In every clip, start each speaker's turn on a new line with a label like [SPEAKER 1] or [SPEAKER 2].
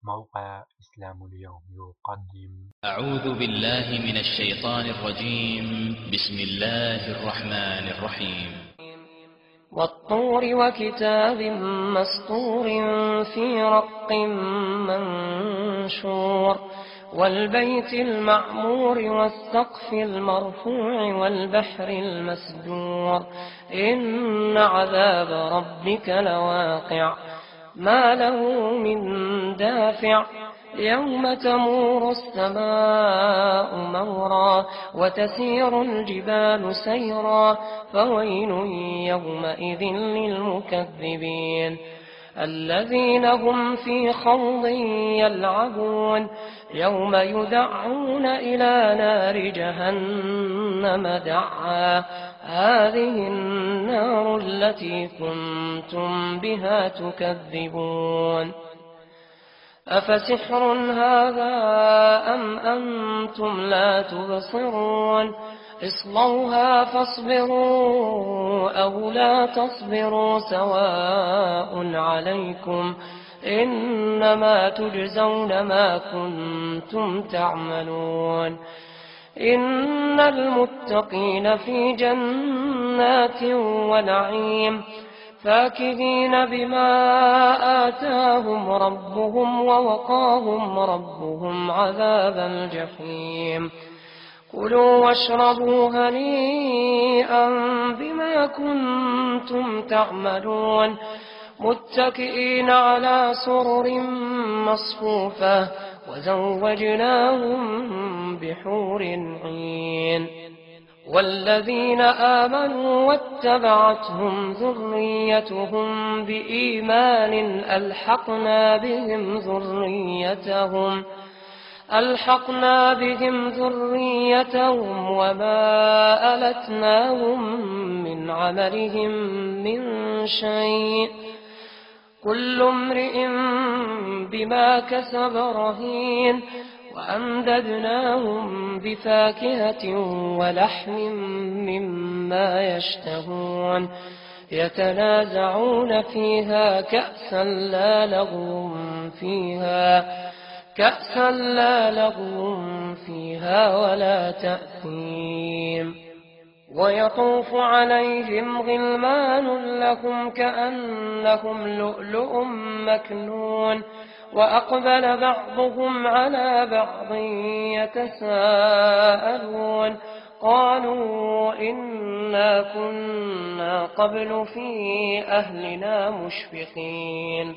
[SPEAKER 1] موقع إسلام اليوم يقدم.
[SPEAKER 2] أعوذ بالله من الشيطان الرجيم. بسم الله الرحمن الرحيم.
[SPEAKER 3] والطور وكتاب مسطور في رق منشور والبيت المعمور والسقف المرفوع والبحر المسجور إن عذاب ربك لواقع ما له من دافع يوم تمور السماء مورا وتسير الجبال سيرا فويل يومئذ للمكذبين الذين هم في خوض يلعبون يوم يدعون إلى نار جهنم دعا هذه النار التي كنتم بها تكذبون أفسحر هذا أم أنتم لا تبصرون اصلوها فاصبروا أو لا تصبروا سواء عليكم إنما تجزون ما كنتم تعملون إن المتقين في جنات ونعيم فاكهين بما آتاهم ربهم ووقاهم ربهم عذاب الجحيم كلوا واشربوا هنيئا بما كنتم تعملون متكئين على سرر مصفوفة وزوجناهم بحور عين والذين آمنوا واتبعتهم ذريتهم بإيمان ألحقنا بهم ذريتهم وما ألتناهم من عملهم من شيء كل امرئ بما كسب رهين وأمددناهم بفاكهة ولحم مما يشتهون يتنازعون فيها كأسا لا لغو فيها ولا تأثيم ويطوف عليهم غلمان لهم كأنهم لؤلؤ مكنون وأقبل بعضهم على بعض يتساءلون قالوا إنا كنا قبل في أهلنا مشفقين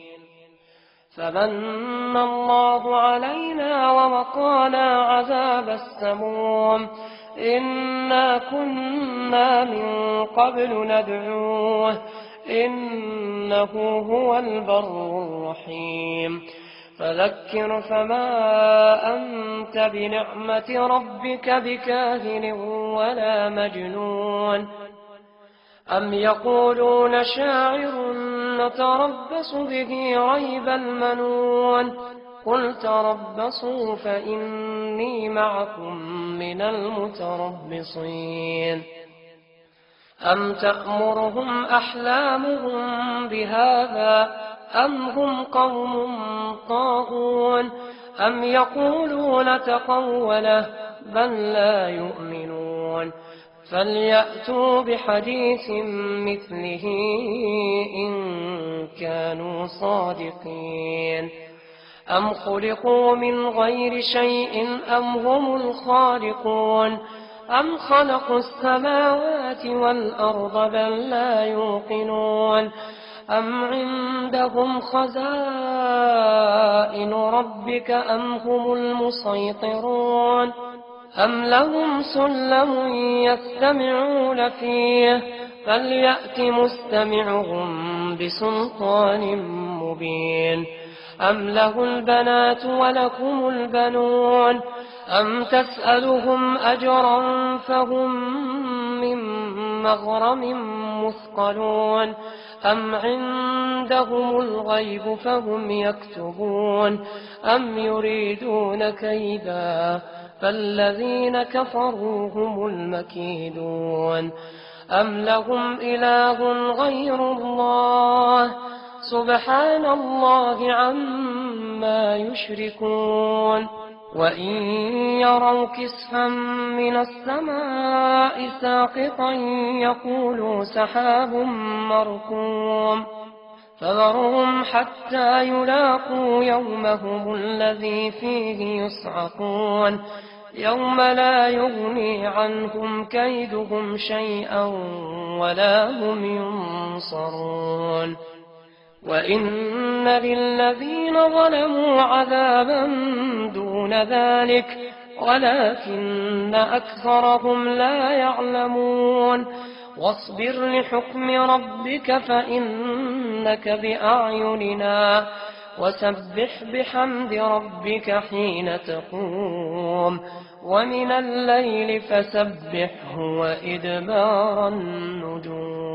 [SPEAKER 3] فمن الله علينا ووقانا عذاب السموم إنا كنا من قبل ندعوه إنه هو البر الرحيم فذكر فما أنت بنعمة ربك بكاهن ولا مجنون أم يقولون شاعر نتربص به ريب المنون قل تربصوا فإني معكم من المتربصين أم تأمرهم أحلامهم بهذا أم هم قوم طاغون أم يقولون تقوله بل لا يؤمنون فليأتوا بحديث مثله إن كانوا صادقين أم خلقوا من غير شيء أم هم الخالقون أم خلقوا السماوات والأرض بل لا يوقنون أم عندهم خزائن ربك أم هم المسيطرون أم لهم سلم يستمعون فيه فليأت مستمعهم بسلطان مبين أم له البنات ولكم البنون أم تسألهم أجرا فهم من مغرم مثقلون أم عندهم الغيب فهم يكتبون أم يريدون كيدا فالذين كفروا هم المكيدون أم لهم إله غير الله سبحان الله عما يشركون وإن يروا كسفا من السماء ساقطا يقولوا سحاب مركوم فذرهم حتى يلاقوا يومهم الذي فيه يصعقون يوم لا يغني عنهم كيدهم شيئا ولا هم ينصرون وإن للذين ظلموا عذابا دون ذلك ولكن أكثرهم لا يعلمون واصبر لحكم ربك فإنك بأعيننا وسبح بحمد ربك حين تقوم ومن الليل فسبحه وإدبار النجوم